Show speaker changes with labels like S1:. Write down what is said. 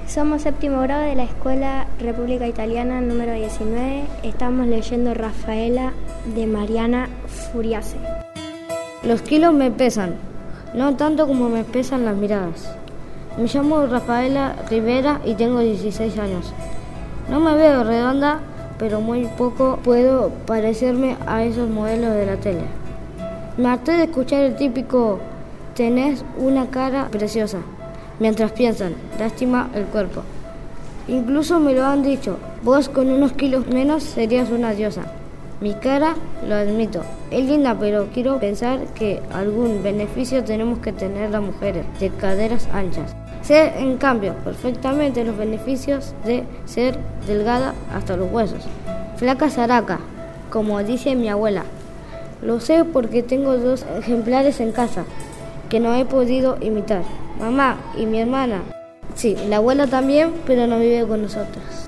S1: Somos séptimo grado de la Escuela República Italiana número 19. Estamos leyendo Rafaela de Mariana Furiase.
S2: Los kilos me pesan, no tanto como me pesan las miradas. Me llamo Rafaela Rivera y tengo 16 años. No me veo redonda, pero muy poco puedo parecerme a esos modelos de la tele. Me harté de escuchar el típico "tenés una cara preciosa", mientras piensan, lástima el cuerpo. Incluso me lo han dicho, vos con unos kilos menos serías una diosa. Mi cara, lo admito, es linda, pero quiero pensar que algún beneficio tenemos que tener las mujeres de caderas anchas. Sé, en cambio, perfectamente los beneficios de ser delgada hasta los huesos. Flaca zaraca, como dice mi abuela. Lo sé porque tengo 2 ejemplares en casa que no he podido imitar. Mamá y mi hermana. Sí, la abuela también, pero no vive con nosotros.